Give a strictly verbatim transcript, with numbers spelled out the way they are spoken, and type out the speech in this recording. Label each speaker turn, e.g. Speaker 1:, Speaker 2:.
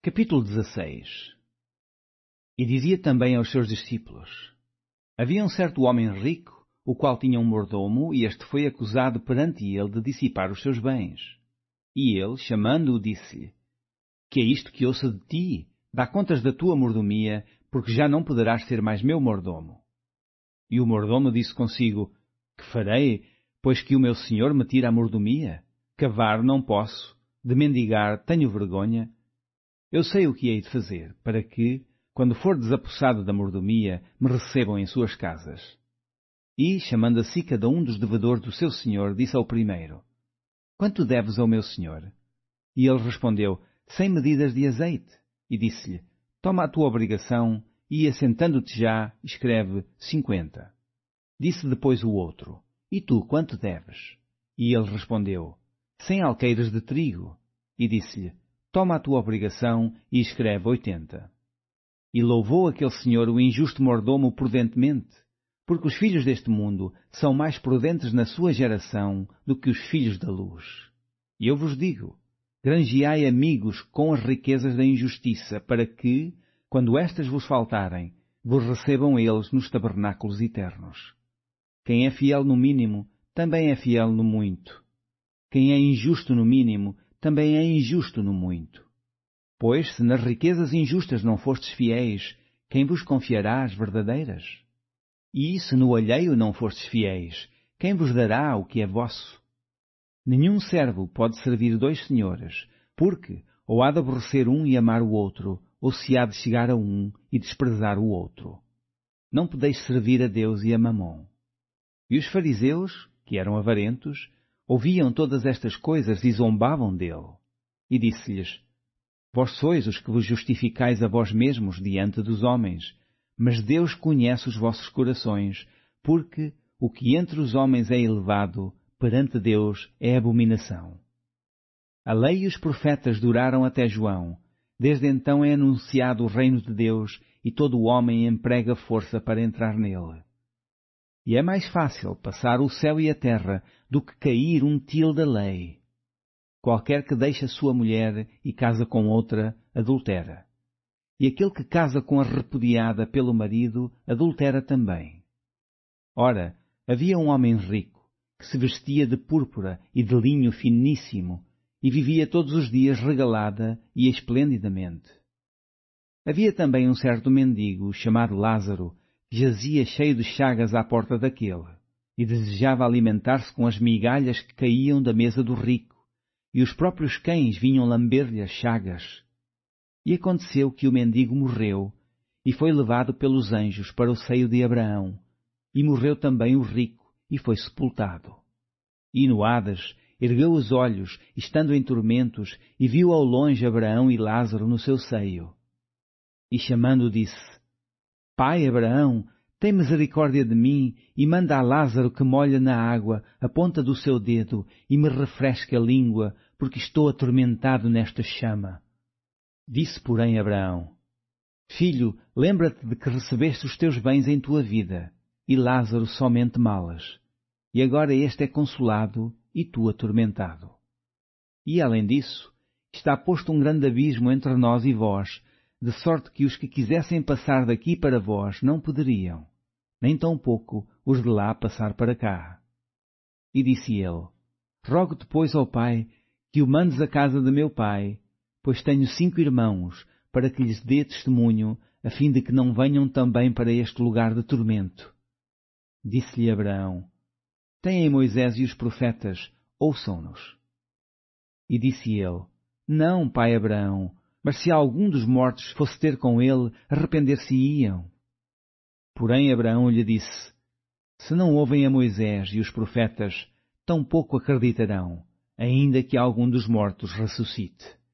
Speaker 1: Capítulo dezasseis. E dizia também aos seus discípulos: Havia um certo homem rico, o qual tinha um mordomo, e este foi acusado perante ele de dissipar os seus bens. E ele, chamando-o, disse-lhe: Que é isto que ouço de ti? Dá contas da tua mordomia, porque já não poderás ser mais meu mordomo. E o mordomo disse consigo: Que farei, pois que o meu senhor me tira a mordomia? Cavar não posso, de mendigar tenho vergonha. Eu sei o que hei de fazer, para que, quando for desapossado da mordomia, me recebam em suas casas. E, chamando a si cada um dos devedores do seu senhor, disse ao primeiro: Quanto deves ao meu senhor? E ele respondeu: Cem medidas de azeite. E disse-lhe: Toma a tua obrigação, e, assentando-te já, escreve cinquenta. Disse depois o outro: E tu quanto deves? E ele respondeu: Cem alqueires de trigo. E disse-lhe: Toma a tua obrigação, e escreve oitenta. E louvou aquele senhor o injusto mordomo prudentemente, porque os filhos deste mundo são mais prudentes na sua geração do que os filhos da luz. E eu vos digo: granjeai amigos com as riquezas da injustiça, para que, quando estas vos faltarem, vos recebam eles nos tabernáculos eternos. Quem é fiel no mínimo, também é fiel no muito. Quem é injusto no mínimo, também é injusto no muito. Pois, se nas riquezas injustas não fostes fiéis, quem vos confiará as verdadeiras? E, se no alheio não fostes fiéis, quem vos dará o que é vosso? Nenhum servo pode servir dois senhores, porque ou há de aborrecer um e amar o outro, ou se há de chegar a um e desprezar o outro. Não podeis servir a Deus e a Mamom. E os fariseus, que eram avarentos, ouviam todas estas coisas e zombavam dele. E disse-lhes: Vós sois os que vos justificais a vós mesmos diante dos homens, mas Deus conhece os vossos corações, porque o que entre os homens é elevado, perante Deus é abominação. A lei e os profetas duraram até João. Desde então é anunciado o reino de Deus, e todo o homem emprega força para entrar nele. E é mais fácil passar o céu e a terra do que cair um til da lei. Qualquer que deixa sua mulher e casa com outra, adultera. E aquele que casa com a repudiada pelo marido, adultera também. Ora, havia um homem rico, que se vestia de púrpura e de linho finíssimo, e vivia todos os dias regalada e esplendidamente. Havia também um certo mendigo, chamado Lázaro, que jazia cheio de chagas à porta daquele, e desejava alimentar-se com as migalhas que caíam da mesa do rico, e os próprios cães vinham lamber-lhe as chagas. E aconteceu que o mendigo morreu, e foi levado pelos anjos para o seio de Abraão, e morreu também o rico, e foi sepultado. E no Hades ergueu os olhos, estando em tormentos, e viu ao longe Abraão e Lázaro no seu seio. E chamando disse: Pai Abraão, tem misericórdia de mim, e manda a Lázaro que molhe na água a ponta do seu dedo, e me refresque a língua, porque estou atormentado nesta chama. Disse, porém, Abraão: Filho, lembra-te de que recebeste os teus bens em tua vida, e Lázaro somente malas. E agora este é consolado, e tu atormentado. E, além disso, está posto um grande abismo entre nós e vós, de sorte que os que quisessem passar daqui para vós não poderiam, nem tampouco os de lá passar para cá. E disse ele: Rogo-te, pois, ao Pai, que o mandes à casa de meu pai, pois tenho cinco irmãos, para que lhes dê testemunho, a fim de que não venham também para este lugar de tormento. Disse-lhe Abraão: Têm Moisés e os profetas, ouçam-nos. E disse ele: Não, pai Abraão, mas se algum dos mortos fosse ter com ele, arrepender-se-iam. Porém Abraão lhe disse: Se não ouvem a Moisés e os profetas, tampouco acreditarão, ainda que algum dos mortos ressuscite.